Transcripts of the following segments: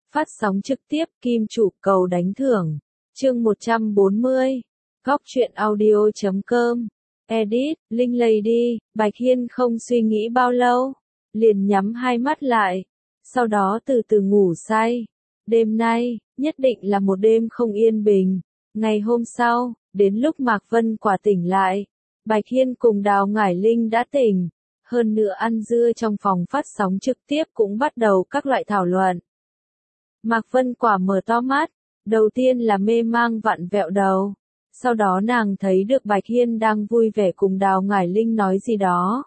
Phát sóng trực tiếp Kim Chủ cầu đánh thưởng. Chương 140. Góc truyện audio.com. Edit, Linh Lady. Bạch Hiên không suy nghĩ bao lâu, liền nhắm hai mắt lại, sau đó từ từ ngủ say. Đêm nay, nhất định là một đêm không yên bình. Ngày hôm sau, đến lúc Mạc Vân Quả tỉnh lại, Bạch Hiên cùng Đào Ngải Linh đã tỉnh. Hơn nữa ăn dưa trong phòng phát sóng trực tiếp cũng bắt đầu các loại thảo luận. Mạc Vân Quả mở to mắt, đầu tiên là mê mang vặn vẹo đầu. Sau đó nàng thấy được Bạch Hiên đang vui vẻ cùng Đào Ngải Linh nói gì đó.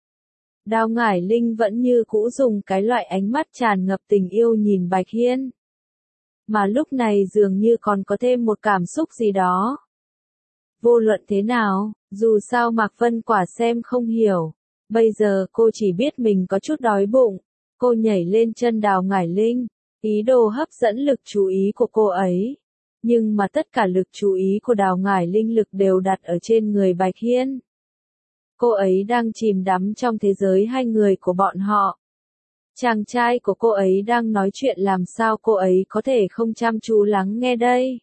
Đào Ngải Linh vẫn như cũ dùng cái loại ánh mắt tràn ngập tình yêu nhìn Bạch Hiên. Mà lúc này dường như còn có thêm một cảm xúc gì đó. Vô luận thế nào, dù sao Mạc Vân Quả xem không hiểu. Bây giờ cô chỉ biết mình có chút đói bụng. Cô nhảy lên chân Đào Ngải Linh, ý đồ hấp dẫn lực chú ý của cô ấy. Nhưng mà tất cả lực chú ý của Đào Ngải Linh lực đều đặt ở trên người Bạch Hiên. Cô ấy đang chìm đắm trong thế giới hai người của bọn họ. Chàng trai của cô ấy đang nói chuyện, làm sao cô ấy có thể không chăm chú lắng nghe đây.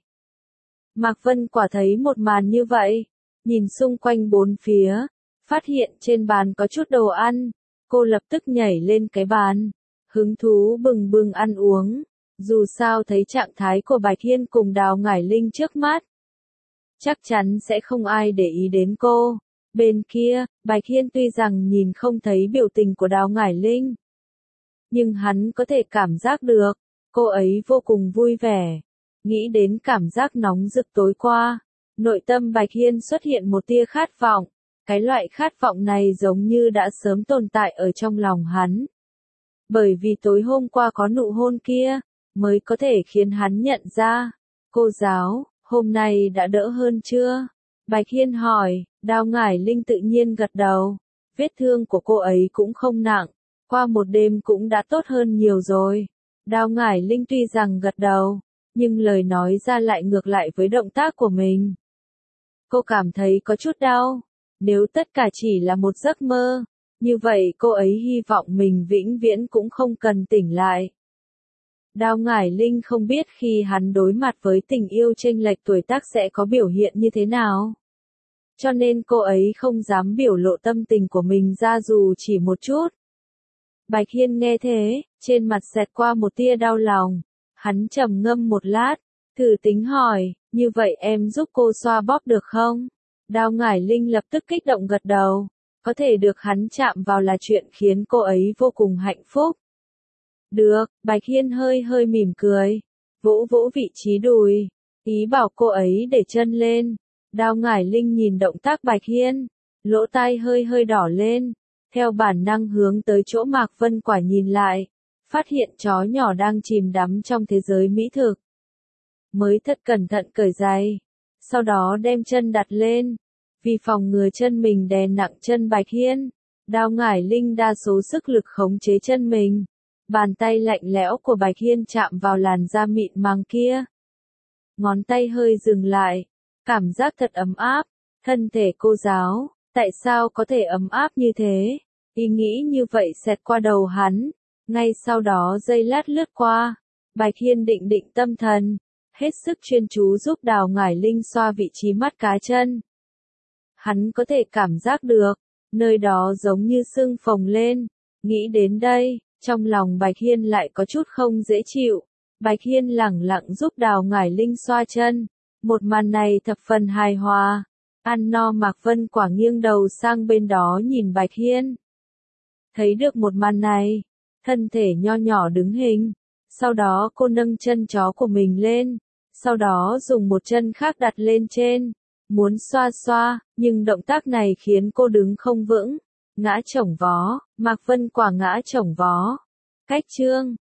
Mạc Vân Quả thấy một màn như vậy, nhìn xung quanh bốn phía, phát hiện trên bàn có chút đồ ăn, cô lập tức nhảy lên cái bàn, hứng thú bừng bừng ăn uống. Dù sao thấy trạng thái của Bạch Hiên cùng Đào Ngải Linh trước mắt, chắc chắn sẽ không ai để ý đến cô. Bên kia, Bạch Hiên tuy rằng nhìn không thấy biểu tình của Đào Ngải Linh, nhưng hắn có thể cảm giác được, cô ấy vô cùng vui vẻ. Nghĩ đến cảm giác nóng rực tối qua, nội tâm Bạch Hiên xuất hiện một tia khát vọng. Cái loại khát vọng này giống như đã sớm tồn tại ở trong lòng hắn. Bởi vì tối hôm qua có nụ hôn kia, mới có thể khiến hắn nhận ra. Cô giáo, hôm nay đã đỡ hơn chưa? Bạch Hiên hỏi. Đào Ngải Linh tự nhiên gật đầu. Vết thương của cô ấy cũng không nặng, qua một đêm cũng đã tốt hơn nhiều rồi. Đào Ngải Linh tuy rằng gật đầu, nhưng lời nói ra lại ngược lại với động tác của mình. Cô cảm thấy có chút đau. Nếu tất cả chỉ là một giấc mơ, như vậy cô ấy hy vọng mình vĩnh viễn cũng không cần tỉnh lại. Đào Ngải Linh không biết khi hắn đối mặt với tình yêu chênh lệch tuổi tác sẽ có biểu hiện như thế nào. Cho nên cô ấy không dám biểu lộ tâm tình của mình ra dù chỉ một chút. Bạch Hiên nghe thế, trên mặt xẹt qua một tia đau lòng. Hắn trầm ngâm một lát, thử tính hỏi, như vậy em giúp cô xoa bóp được không? Đào Ngải Linh lập tức kích động gật đầu. Có thể được hắn chạm vào là chuyện khiến cô ấy vô cùng hạnh phúc. Được, Bạch Hiên hơi hơi mỉm cười, vỗ vỗ vị trí đùi, ý bảo cô ấy để chân lên. Đào Ngải Linh nhìn động tác Bạch Hiên, lỗ tai hơi hơi đỏ lên, theo bản năng hướng tới chỗ Mạc Vân Quả nhìn lại, phát hiện chó nhỏ đang chìm đắm trong thế giới mỹ thực. Mới thật cẩn thận cởi giày, sau đó đem chân đặt lên, vì phòng ngừa chân mình đè nặng chân Bạch Hiên. Đào Ngải Linh đa số sức lực khống chế chân mình. Bàn tay lạnh lẽo của Bạch Hiên chạm vào làn da mịn màng kia. Ngón tay hơi dừng lại, cảm giác thật ấm áp. Thân thể cô giáo, tại sao có thể ấm áp như thế? Ý nghĩ như vậy xẹt qua đầu hắn. Ngay sau đó giây lát lướt qua, Bạch Hiên định tâm thần, hết sức chuyên chú giúp Đào Ngải Linh xoa vị trí mắt cá chân. Hắn có thể cảm giác được, nơi đó giống như sưng phồng lên. Nghĩ đến đây, trong lòng Bạch Hiên lại có chút không dễ chịu. Bạch Hiên lẳng lặng giúp Đào Ngải Linh xoa chân. Một màn này thập phần hài hòa. Ăn no Mạc Vân Quả nghiêng đầu sang bên đó nhìn Bạch Hiên. Thấy được một màn này, thân thể nho nhỏ đứng hình. Sau đó cô nâng chân chó của mình lên. Sau đó dùng một chân khác đặt lên trên. Muốn xoa xoa, nhưng động tác này khiến cô đứng không vững. Ngã chổng vó, Mạc Vân Quả ngã chổng vó. Cách chương